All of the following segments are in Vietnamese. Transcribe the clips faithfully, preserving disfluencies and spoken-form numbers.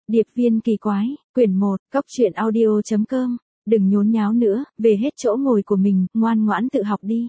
Điệp viên kỳ quái, quyển một, cóc truyện audio chấm com, đừng nhốn nháo nữa, về hết chỗ ngồi của mình, ngoan ngoãn tự học đi.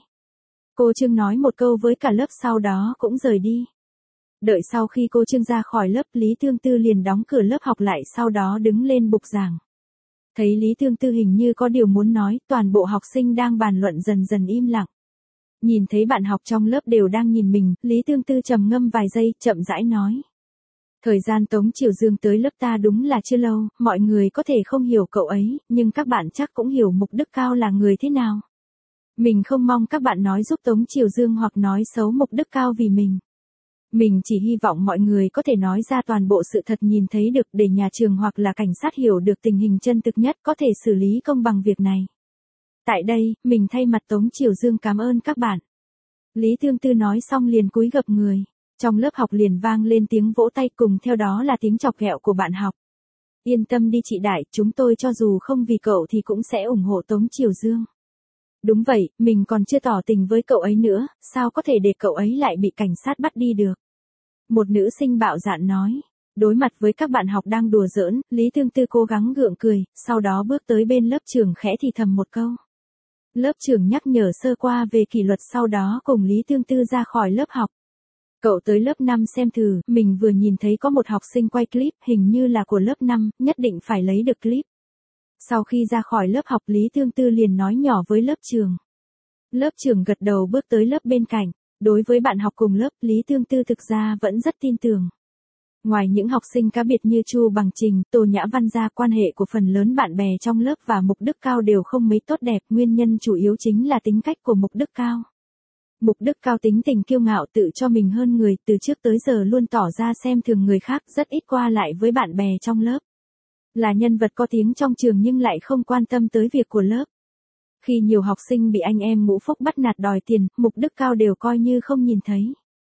Cô Trương nói một câu với cả lớp sau đó cũng rời đi. Đợi sau khi cô Trương ra khỏi lớp, Lý Tương Tư liền đóng cửa lớp học lại, sau đó đứng lên bục giảng. Thấy Lý Tương Tư hình như có điều muốn nói, toàn bộ học sinh đang bàn luận dần dần im lặng. Nhìn thấy bạn học trong lớp đều đang nhìn mình, Lý Tương Tư trầm ngâm vài giây, chậm rãi nói. Thời gian Tống Triều Dương tới lớp ta đúng là chưa lâu, mọi người có thể không hiểu cậu ấy, nhưng các bạn chắc cũng hiểu Mục Đức Cao là người thế nào. Mình không mong các bạn nói giúp Tống Triều Dương hoặc nói xấu Mục Đức Cao vì mình. Mình chỉ hy vọng mọi người có thể nói ra toàn bộ sự thật nhìn thấy được để nhà trường hoặc là cảnh sát hiểu được tình hình chân thực nhất, có thể xử lý công bằng việc này. Tại đây, mình thay mặt Tống Triều Dương cảm ơn các bạn. Lý Tương Tư nói xong liền cúi gập người. Trong lớp học liền vang lên tiếng vỗ tay, cùng theo đó là tiếng chọc ghẹo của bạn học. Yên tâm đi chị Đại, chúng tôi cho dù không vì cậu thì cũng sẽ ủng hộ Tống Triều Dương. Đúng vậy, mình còn chưa tỏ tình với cậu ấy nữa, sao có thể để cậu ấy lại bị cảnh sát bắt đi được. Một nữ sinh bạo dạn nói. Đối mặt với các bạn học đang đùa giỡn, Lý Tương Tư cố gắng gượng cười, sau đó bước tới bên lớp trưởng khẽ thì thầm một câu. Lớp trưởng nhắc nhở sơ qua về kỷ luật, sau đó cùng Lý Tương Tư ra khỏi lớp học. Cậu tới lớp năm xem thử, mình vừa nhìn thấy có một học sinh quay clip, hình như là của lớp năm, nhất định phải lấy được clip. Sau khi ra khỏi lớp học, Lý Tương Tư liền nói nhỏ với lớp trưởng. Lớp trưởng gật đầu bước tới lớp bên cạnh. Đối với bạn học cùng lớp, Lý Tương Tư thực ra vẫn rất tin tưởng. Ngoài những học sinh cá biệt như Chu Bằng Trình, Tô Nhã Văn ra, quan hệ của phần lớn bạn bè trong lớp và Mục Đức Cao đều không mấy tốt đẹp, nguyên nhân chủ yếu chính là tính cách của Mục Đức Cao. Mục Đức Cao tính tình kiêu ngạo, tự cho mình hơn người, từ trước tới giờ luôn tỏ ra xem thường người khác, rất ít qua lại với bạn bè trong lớp. Là nhân vật có tiếng trong trường nhưng lại không quan tâm tới việc của lớp. Khi nhiều học sinh bị anh em Ngũ Phúc bắt nạt đòi tiền, Mục Đức Cao đều coi như không nhìn thấy.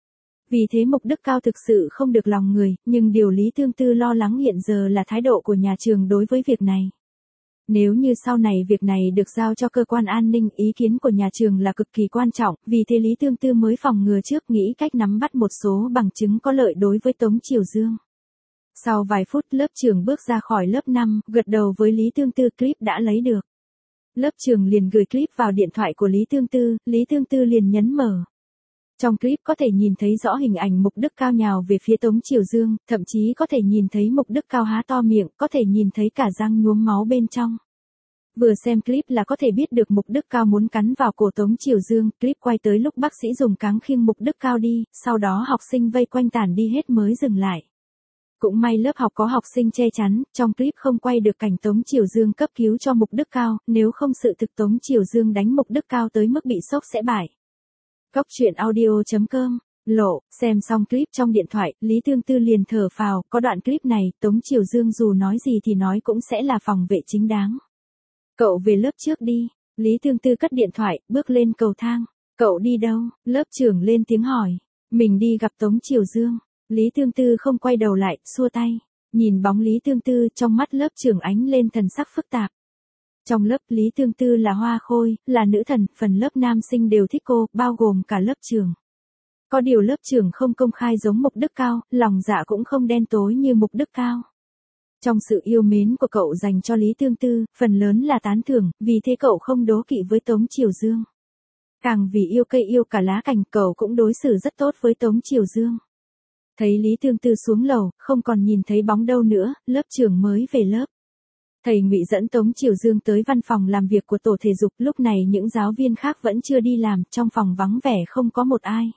Vì thế Mục Đức Cao thực sự không được lòng người, nhưng điều Lý Tương Tư lo lắng hiện giờ là thái độ của nhà trường đối với việc này. Nếu như sau này việc này được giao cho cơ quan an ninh, ý kiến của nhà trường là cực kỳ quan trọng, vì thế Lý Tương Tư mới phòng ngừa trước, nghĩ cách nắm bắt một số bằng chứng có lợi đối với Tống Triều Dương. Sau vài phút, lớp trưởng bước ra khỏi lớp năm, gật đầu với Lý Tương Tư, clip đã lấy được. Lớp trưởng liền gửi clip vào điện thoại của Lý Tương Tư, Lý Tương Tư liền nhấn mở. Trong clip có thể nhìn thấy rõ hình ảnh Mục Đức Cao nhào về phía Tống Triều Dương, thậm chí có thể nhìn thấy Mục Đức Cao há to miệng, có thể nhìn thấy cả răng nhuốm máu bên trong. Vừa xem clip là có thể biết được Mục Đức Cao muốn cắn vào cổ Tống Triều Dương, clip quay tới lúc bác sĩ dùng cáng khiêng Mục Đức Cao đi, sau đó học sinh vây quanh tản đi hết mới dừng lại. Cũng may lớp học có học sinh che chắn, trong clip không quay được cảnh Tống Triều Dương cấp cứu cho Mục Đức Cao, nếu không sự thực Tống Triều Dương đánh Mục Đức Cao tới mức bị sốc sẽ bại. Cóc truyện audio chấm com, lộ, xem xong clip trong điện thoại, Lý Tương Tư liền thở phào, có đoạn clip này, Tống Triều Dương dù nói gì thì nói cũng sẽ là phòng vệ chính đáng. Cậu về lớp trước đi, Lý Tương Tư cất điện thoại, bước lên cầu thang. Cậu đi đâu? Lớp trưởng lên tiếng hỏi. Mình đi gặp Tống Triều Dương. Lý Tương Tư không quay đầu lại, xua tay. Nhìn bóng Lý Tương Tư, trong mắt lớp trưởng ánh lên thần sắc phức tạp. Trong lớp, Lý Tương Tư là hoa khôi, là nữ thần, phần lớp nam sinh đều thích cô, bao gồm cả lớp trưởng. Có điều lớp trưởng không công khai giống Mục Đức Cao, lòng dạ cũng không đen tối như Mục Đức Cao. Trong sự yêu mến của cậu dành cho Lý Tương Tư, phần lớn là tán thưởng, vì thế cậu không đố kỵ với Tống Triều Dương. Càng vì yêu cây yêu cả lá cành, cậu cũng đối xử rất tốt với Tống Triều Dương. Thấy Lý Tương Tư xuống lầu, không còn nhìn thấy bóng đâu nữa, lớp trưởng mới về lớp. Thầy Ngụy dẫn Tống Triều Dương tới văn phòng làm việc của tổ thể dục, lúc này những giáo viên khác vẫn chưa đi làm, trong phòng vắng vẻ không có một ai.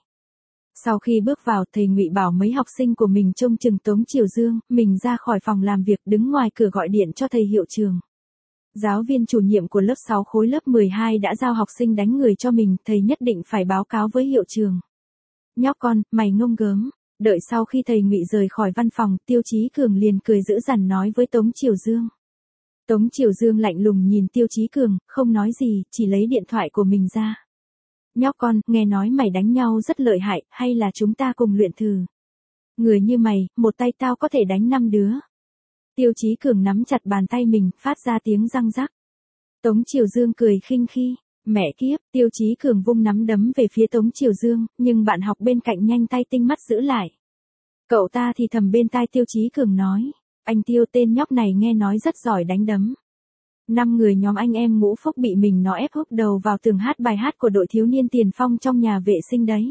Sau khi bước vào, thầy Ngụy bảo mấy học sinh của mình trông chừng Tống Triều Dương, mình ra khỏi phòng làm việc, đứng ngoài cửa gọi điện cho thầy hiệu trưởng. Giáo viên chủ nhiệm của lớp sáu khối lớp mười hai đã giao học sinh đánh người cho mình, thầy nhất định phải báo cáo với hiệu trưởng. Nhóc con, mày ngông gớm. Đợi sau khi thầy Ngụy rời khỏi văn phòng, Tiêu Chí Cường liền cười dữ dằn nói với Tống Triều Dương. Tống Triều Dương lạnh lùng nhìn Tiêu Chí Cường, không nói gì, chỉ lấy điện thoại của mình ra. Nhóc con, nghe nói mày đánh nhau rất lợi hại, hay là chúng ta cùng luyện thử. Người như mày, một tay tao có thể đánh năm đứa. Tiêu Chí Cường nắm chặt bàn tay mình, phát ra tiếng răng rắc. Tống Triều Dương cười khinh khi. Mẹ kiếp, Tiêu Chí Cường vung nắm đấm về phía Tống Triều Dương, nhưng bạn học bên cạnh nhanh tay tinh mắt giữ lại. Cậu ta thì thầm bên tai Tiêu Chí Cường nói. Anh Tiêu, tên nhóc này nghe nói rất giỏi đánh đấm. Năm người nhóm anh em Ngũ Phúc bị mình nó ép húc đầu vào tường hát bài hát của đội thiếu niên tiền phong trong nhà vệ sinh đấy.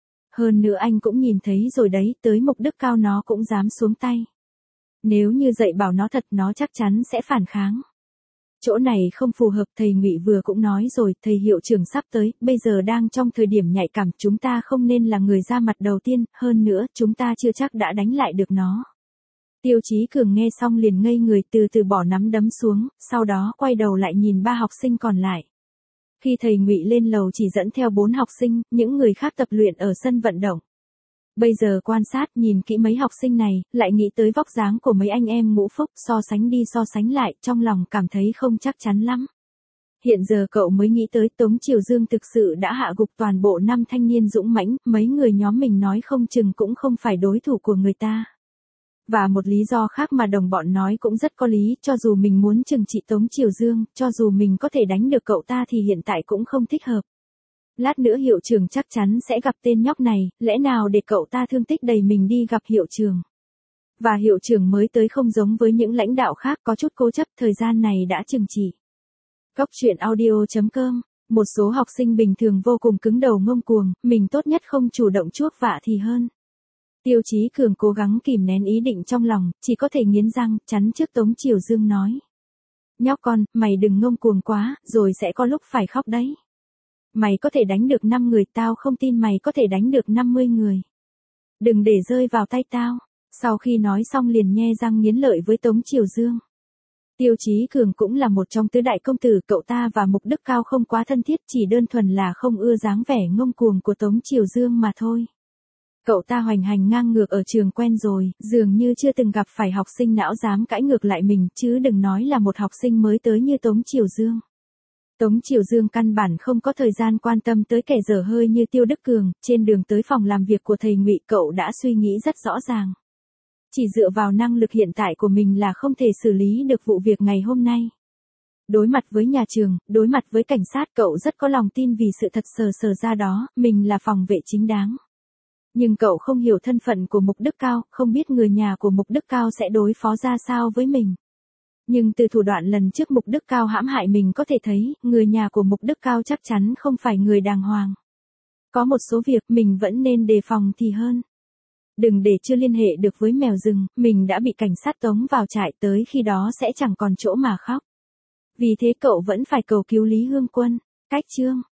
Hơn nữa anh cũng nhìn thấy rồi đấy, tới Mục Đức Cao nó cũng dám xuống tay. Nếu như dạy bảo nó thật nó chắc chắn sẽ phản kháng. Chỗ này không phù hợp, thầy Ngụy vừa cũng nói rồi, thầy hiệu trưởng sắp tới, bây giờ đang trong thời điểm nhạy cảm, chúng ta không nên là người ra mặt đầu tiên, hơn nữa, chúng ta chưa chắc đã đánh lại được nó. Tiêu Chí Cường nghe xong liền ngây người, từ từ bỏ nắm đấm xuống, sau đó quay đầu lại nhìn ba học sinh còn lại. Khi thầy Ngụy lên lầu chỉ dẫn theo bốn học sinh, những người khác tập luyện ở sân vận động. Bây giờ quan sát nhìn kỹ mấy học sinh này, lại nghĩ tới vóc dáng của mấy anh em Ngũ Phúc, so sánh đi so sánh lại, trong lòng cảm thấy không chắc chắn lắm. Hiện giờ cậu mới nghĩ tới Tống Triều Dương thực sự đã hạ gục toàn bộ năm thanh niên dũng mãnh, mấy người nhóm mình nói không chừng cũng không phải đối thủ của người ta. Và một lý do khác mà đồng bọn nói cũng rất có lý, cho dù mình muốn trừng trị Tống Triều Dương, cho dù mình có thể đánh được cậu ta thì hiện tại cũng không thích hợp. Lát nữa hiệu trưởng chắc chắn sẽ gặp tên nhóc này, lẽ nào để cậu ta thương tích đầy mình đi gặp hiệu trưởng. Và hiệu trưởng mới tới không giống với những lãnh đạo khác có chút cố chấp, thời gian này đã trừng trị. Góc truyện audio chấm com. Một số học sinh bình thường vô cùng cứng đầu ngông cuồng, mình tốt nhất không chủ động chuốc vạ thì hơn. Tiêu Chí Cường cố gắng kìm nén ý định trong lòng, chỉ có thể nghiến răng, chắn trước Tống Triều Dương nói. Nhóc con, mày đừng ngông cuồng quá, rồi sẽ có lúc phải khóc đấy. Mày có thể đánh được năm người, tao không tin mày có thể đánh được năm mươi người. Đừng để rơi vào tay tao. Sau khi nói xong liền nhe răng nghiến lợi với Tống Triều Dương. Tiêu Chí Cường cũng là một trong tứ đại công tử, cậu ta và Mục Đức Cao không quá thân thiết, chỉ đơn thuần là không ưa dáng vẻ ngông cuồng của Tống Triều Dương mà thôi. Cậu ta hoành hành ngang ngược ở trường quen rồi, dường như chưa từng gặp phải học sinh não dám cãi ngược lại mình, chứ đừng nói là một học sinh mới tới như Tống Triều Dương. Tống Triều Dương căn bản không có thời gian quan tâm tới kẻ dở hơi như Tiêu Đức Cường, trên đường tới phòng làm việc của thầy Ngụy cậu đã suy nghĩ rất rõ ràng. Chỉ dựa vào năng lực hiện tại của mình là không thể xử lý được vụ việc ngày hôm nay. Đối mặt với nhà trường, đối mặt với cảnh sát cậu rất có lòng tin vì sự thật sờ sờ ra đó, mình là phòng vệ chính đáng. Nhưng cậu không hiểu thân phận của Mục Đức Cao, không biết người nhà của Mục Đức Cao sẽ đối phó ra sao với mình. Nhưng từ thủ đoạn lần trước Mục Đức Cao hãm hại mình có thể thấy, người nhà của Mục Đức Cao chắc chắn không phải người đàng hoàng. Có một số việc mình vẫn nên đề phòng thì hơn. Đừng để chưa liên hệ được với mèo rừng, mình đã bị cảnh sát tống vào trại, tới khi đó sẽ chẳng còn chỗ mà khóc. Vì thế cậu vẫn phải cầu cứu Lý Hương Quân. Cách chương